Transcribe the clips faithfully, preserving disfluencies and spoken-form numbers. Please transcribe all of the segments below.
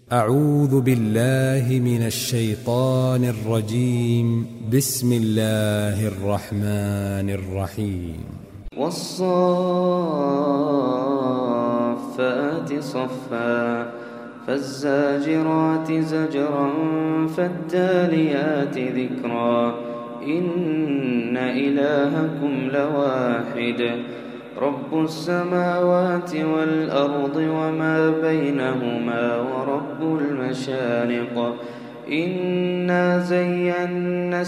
أعوذ بالله من الشيطان الرجيم. بسم الله الرحمن الرحيم. والصافات صفا فالزاجرات زجرا فالتاليات ذكرا إن إلهكم لواحد رب السماوات والأرض وما بينهما ورب المشارق إنا زينا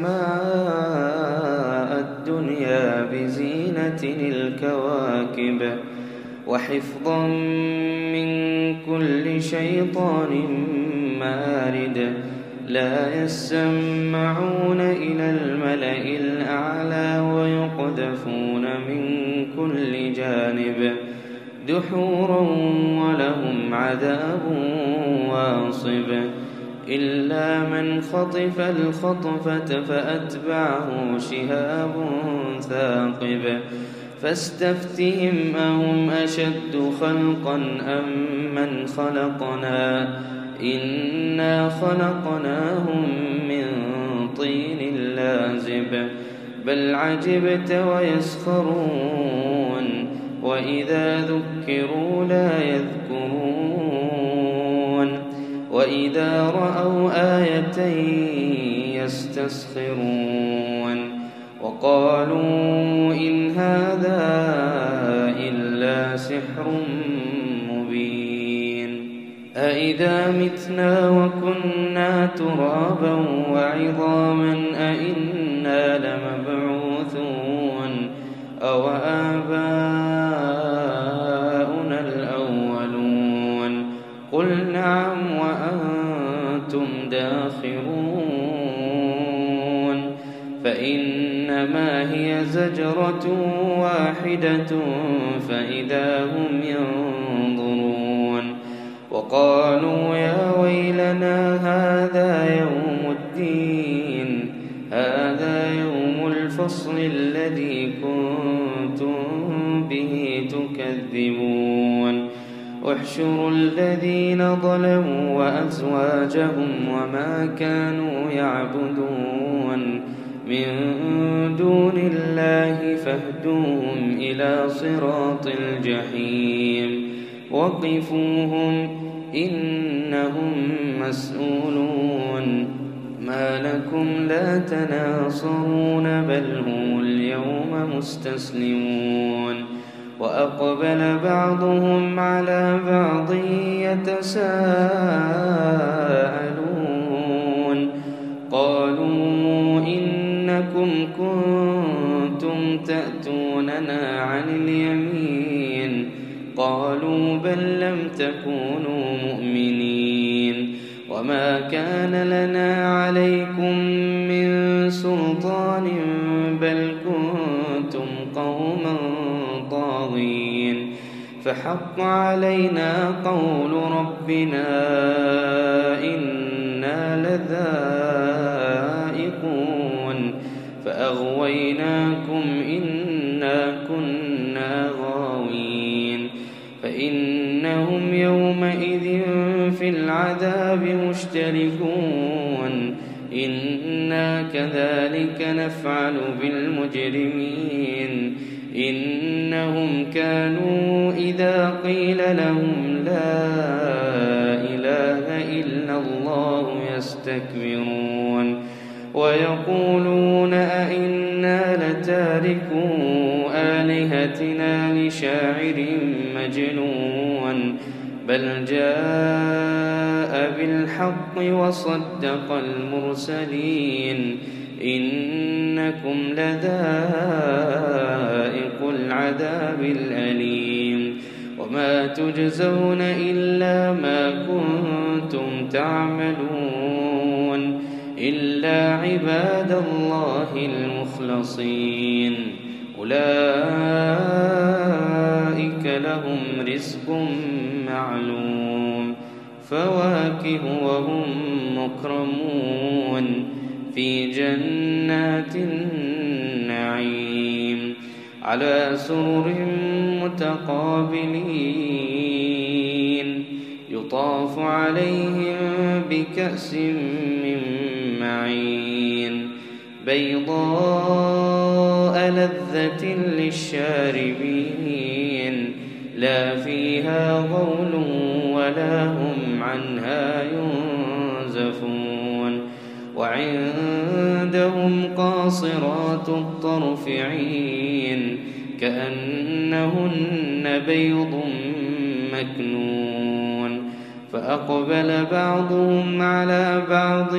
السماء الدنيا بزينة الكواكب وحفظا من كل شيطان مارد لا يسمعون إلى الملأ الأعلى ويقذفون من كل جانب دحورا ولهم عذاب واصب إلا من خطف الخطفة فأتبعه شهاب ثاقب فاستفتهم أهم أشد خلقا أم من خلقنا إنا خلقناهم من طين لازب بل عجبت ويسخرون وإذا ذكروا لا يذكرون وإذا رأوا آية يستسخرون وقالوا إن هذا إلا سحر مبين أإذا متنا وكنا ترابا وعظاما أإنا لمبعوثون أو آباؤنا الأولون قل نعم وأنتم داخرون فإنما هي زجرة واحدة فإذا هم ينظرون وقالوا يا ويلنا هذا يوم الدين هذا يوم الفصل الذي كنتم به تكذبون احشروا الذين ظلموا وأزواجهم وما كانوا يعبدون من دون الله فاهدوهم إلى صراط الجحيم وقفوهم إنهم مسؤولون ما لكم لا تناصرون بل هم اليوم مستسلمون وأقبل بعضهم على بعض يتساءلون قالوا إنكم كنتم تأتوننا عن اليمين قالوا بل لم تكونوا مؤمنين وما كان لنا عليكم من سلطان بل كنتم قوما طاغين فحق علينا قول ربنا إنا لذائقون فأغويناكم إنا كنا غاوين فإنهم يومئذ في العذاب مشتركون إنا كذلك نفعل بالمجرمين إنهم كانوا إذا قيل لهم لا إله إلا الله يستكبرون ويقولون أئنا لتاركو آلهتنا لشاعر مجنون بل جاء بالحق وصدق المرسلين إنكم لذائق العذاب الأليم وما تجزون إلا ما كنتم تعملون إلا عباد الله المخلصين أولئك لهم رزق معلوم فواكه وهم مكرمون في جنات النعيم على سرر متقابلين يطاف عليهم بكأس من معين بيضاء لذة للشاربين لا فيها غول ولا هم عنها ينزفون وعندهم قاصرات الطرف عين كأنهن بيض مكنون فأقبل بعضهم على بعض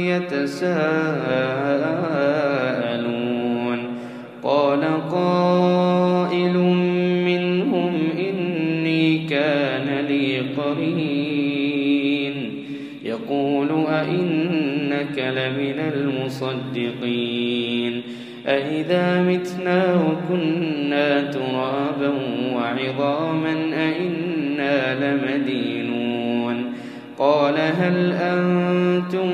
يتساءلون قال قائل منهم إني كان لي قرين يقول أئنك لمن المصدقين أئذا متنا وكنا ترابا وعظاما أئنا لمدينون قال هل أنتم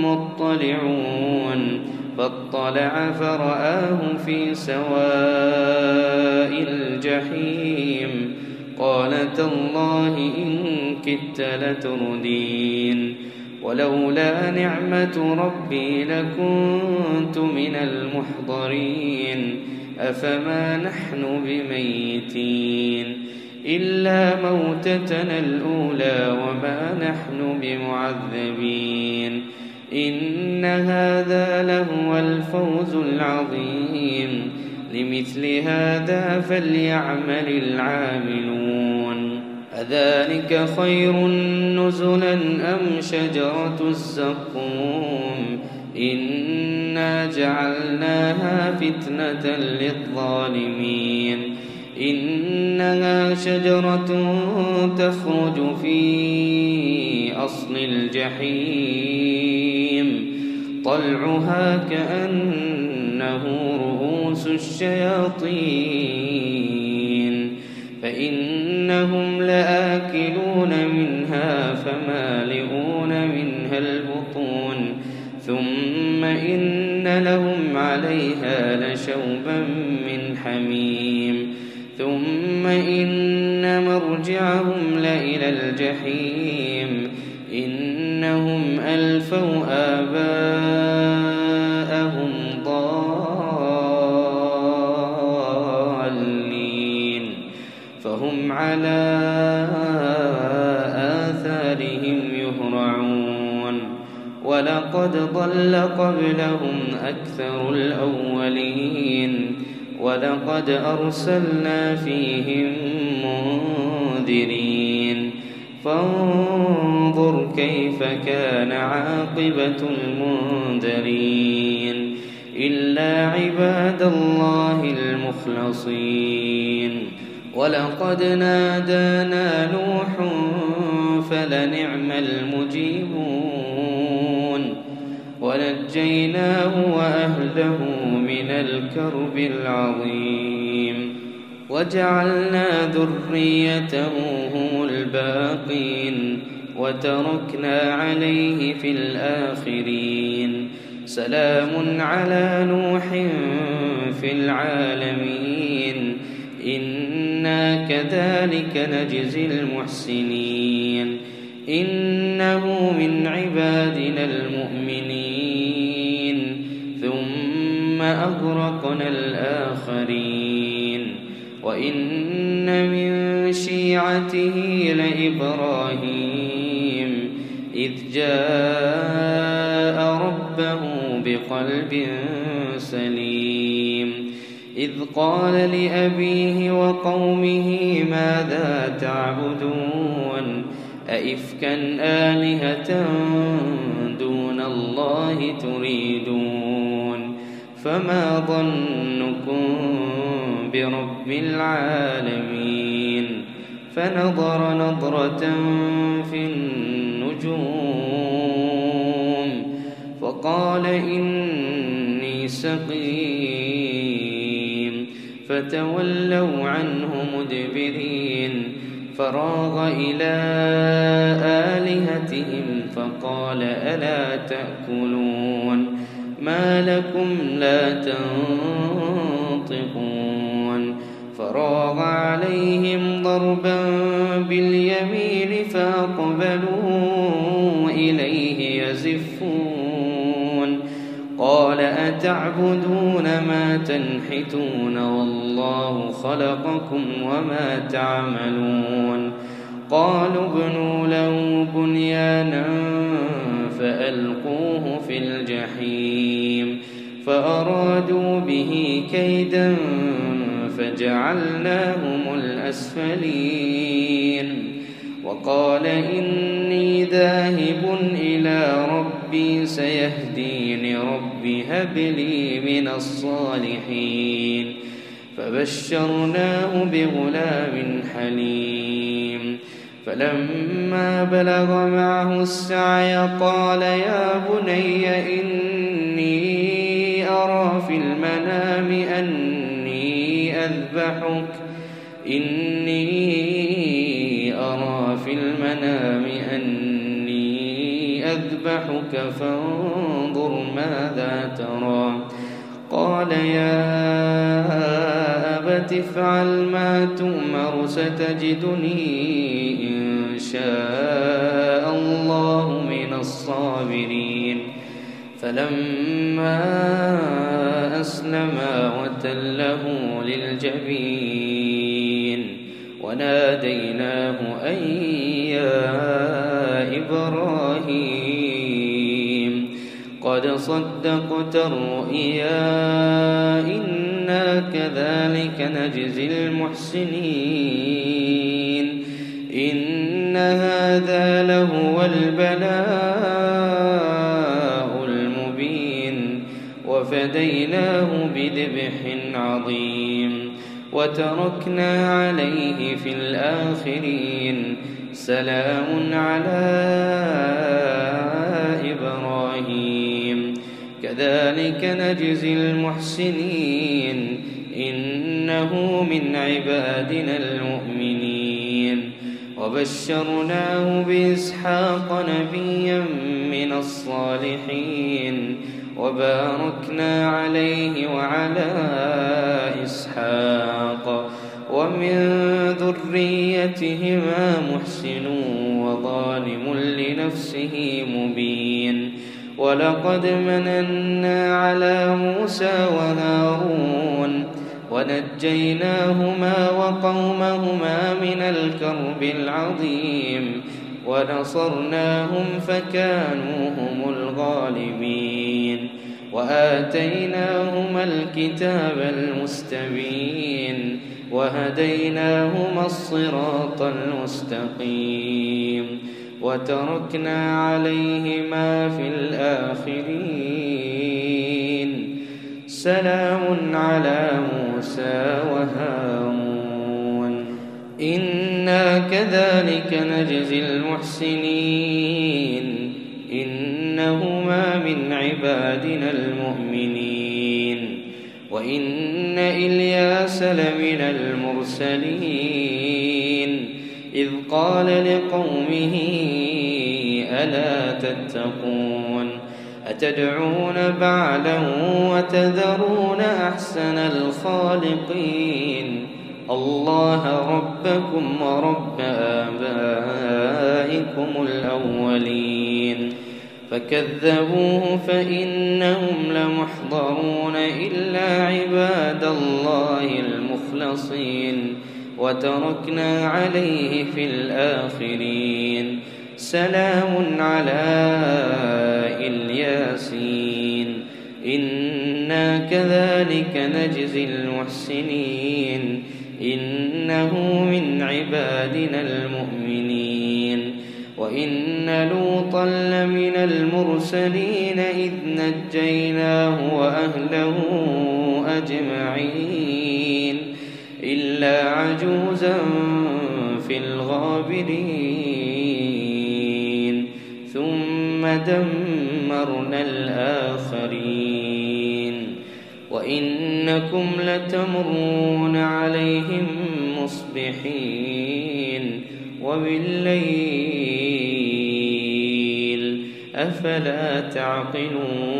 مطلعون فاطلع فرآه في سواء الجحيم قال تالله إن كدت لتردين ولولا نعمة ربي لكنت من المحضرين أفما نحن بميتين إلا موتتنا الأولى وما نحن بمعذبين إن هذا لهو الفوز العظيم لمثل هذا فليعمل العاملون أذلك خير نزلا أم شجرة الزقوم إنا جعلناها فتنة للظالمين إنها شجرة تخرج في أصل الجحيم طلعها كأنه رؤوس الشياطين فإنهم لآكلون منها فمالئون منها البطون ثم إن لهم عليها لشوبا من حميم ثم إن مرجعهم لإلى الجحيم إنهم ألفوا آباءهم ضالين فهم على آثارهم يهرعون ولقد ضل قبلهم أكثر الأولين ولقد أرسلنا فيهم منذرين فانظر كيف كان عاقبة المنذرين إلا عباد الله المخلصين ولقد نادانا نوح فلنعم المجيبون ونجيناه وأهله من الكرب العظيم وجعلنا ذريته هم الباقين وتركنا عليه في الآخرين سلام على نوح في العالمين إنا كذلك نجزي المحسنين إنه من عبادنا المؤمنين ثم أغرقنا الآخرين وإن من شيعته لإبراهيم إذ جاء ربه بقلب سليم إذ قال لأبيه وقومه ماذا تعبدون أئفكا آلهة دون الله تريدون فما ظنكم برب العالمين فنظر نظرة في النجوم فقال إني سقيم فتولوا عنه مدبرين فراغ إلى آلهتهم فقال ألا تأكلون ما لكم لا تنطقون فراغ عليهم ضربا باليمين فأقبلوا إليه يزفون قال أتعبدون ما تنحتون والله خلقكم وما تعملون قالوا ابنوا له بنيانا فألقوه في الجحيم فأرادوا به كيدا فجعلناهم الأسفلين وقال إني ذاهب إلى ربي سيهدين ربي هب لي من الصالحين فبشرناه بغلام حليم فلما بلغ معه السعي قال يا بني إني أرى في المنام أني أذبحك إني أرى في المنام أني أذبحك فانظر ماذا ترى قال يا أبت افعل ما تؤمر ستجدني إن شاء الله من الصابرين فلما أسلما وتله للجبين وناديناه أن يا إبراهيم قد صدقت الرؤيا إنا كذلك نجزي المحسنين إن هذا لهو البلاء المبين وفديناه بذبح عظيم وتركنا عليه في الآخرين سلام على إبراهيم كذلك نجزي المحسنين إنه من عبادنا المؤمنين وبشرناه بإسحاق نبيا من الصالحين وباركنا عليه وعلى إسحاق ومن ذريتهما محسن وظالم لنفسه مبين ولقد مننا على موسى وهارون ونجيناهما وقومهما من الكرب العظيم ونصرناهم فكانوا هم الغالبين وآتيناهما الكتاب المستبين وهديناهما الصراط المستقيم وتركنا عليهما في الآخرين سلام على موسى وهارون إنا كذلك نجزي المحسنين إنهما من عبادنا المؤمنين وإن إلياس لمن المرسلين إذ قال لقومه ألا تتقون أتدعون بعلا وتذرون أحسن الخالقين الله ربكم ورب آبائكم الأولين فكذبوه فإنهم لمحضرون إلا عباد الله المخلصين وتركنا عليه في الآخرين سلام على الياسين إنا كذلك نجزي المحسنين إنه من عبادنا المؤمنين وإن لوطا لمن المرسلين إذ نجيناه وأهله أجمعين إلا عجوزا في الغابرين ثم دمرنا الآخرين وإنكم لتمرون عليهم مصبحين وبالليل أفلا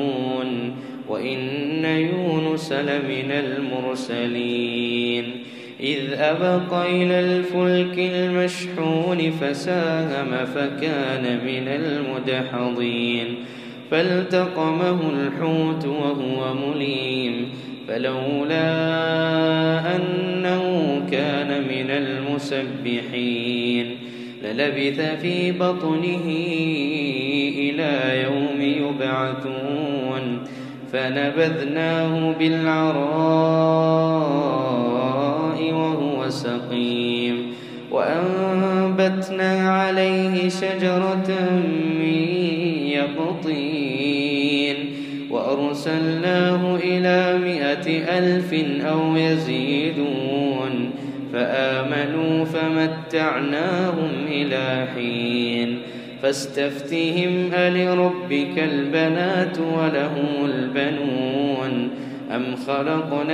تعقلون وإن يونس لمن المرسلين إذ أبق إلى الفلك المشحون فساهم فكان من المدحضين فالتقمه الحوت وهو مليم فلولا أنه كان من المسبحين للبث في بطنه إلى يوم يبعثون فنبذناه بالعراء وهو سقيم وأنبتنا عليه شجرة من يقطين وأرسلناه إلى مائة ألف أو يزيدون فآمنوا فمتعناهم إلى حين فاستفتهم ألربك البنات ولهم البنون أم خلقنا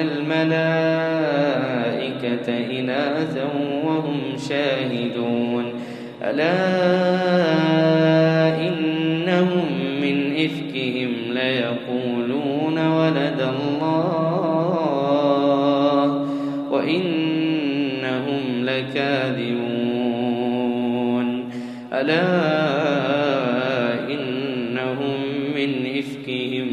الملائكة إناثا وهم شاهدون ألا إنهم من إفكهم ليقولون ولد الله وإنهم لكاذبون ألا إنهم من إفكهم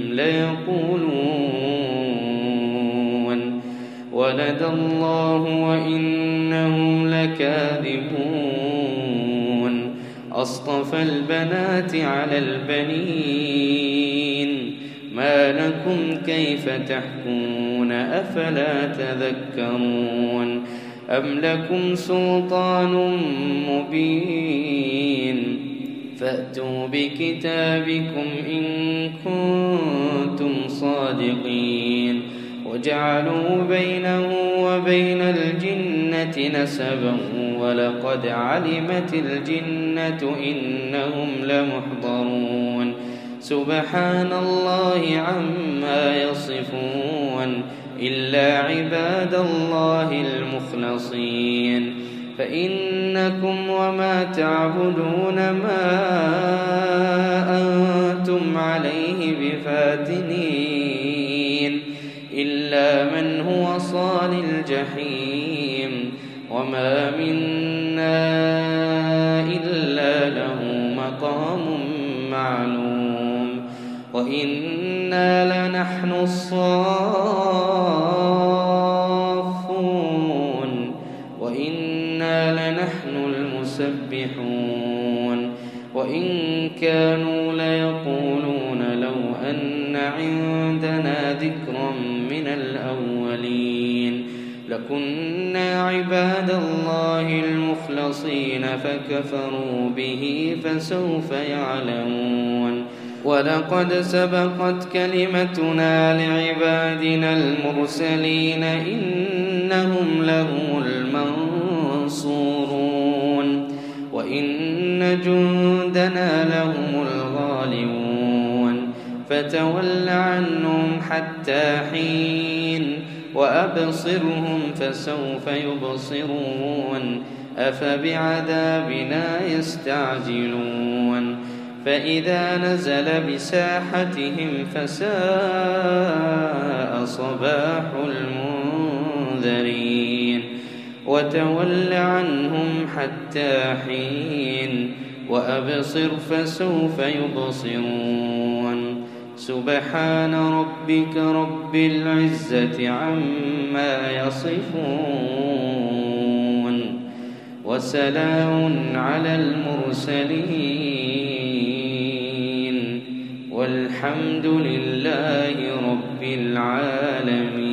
ليقولون ولد الله وإنهم لكاذبون أصطفى البنات على البنين ما لكم كيف تحكمون أفلا تذكرون أم لكم سلطان مبين فأتوا بكتابكم إن كنتم صادقين وجعلوا بينه وبين الجنة نسبا ولقد علمت الجنة إنهم لمحضرون سبحان الله عما يصفون إلا عباد الله المخلصين فإنكم وما تعبدون ما أنتم عليه بفاتنين إلا من هو صال الجحيم وما منا إلا له مقام معلوم وإنا لنحن الصافون وإنا لنحن المسبحون وإن كانوا ليقولون لو أن عندنا ذكرا من الأولين لكنا عباد الله المخلصين فكفروا به فسوف يعلمون ولقد سبقت كلمتنا لعبادنا المرسلين إنهم لهم المنصورون وإن جندنا لهم الغالبون فتول عنهم حتى حين وأبصرهم فسوف يبصرون أفبعذابنا يستعجلون فإذا نزل بساحتهم فساء صباح المنذرين وتول عنهم حتى حين وأبصر فسوف يبصرون سبحان ربك رب العزة عما يصفون وسلام على المرسلين والحمد لله رب العالمين.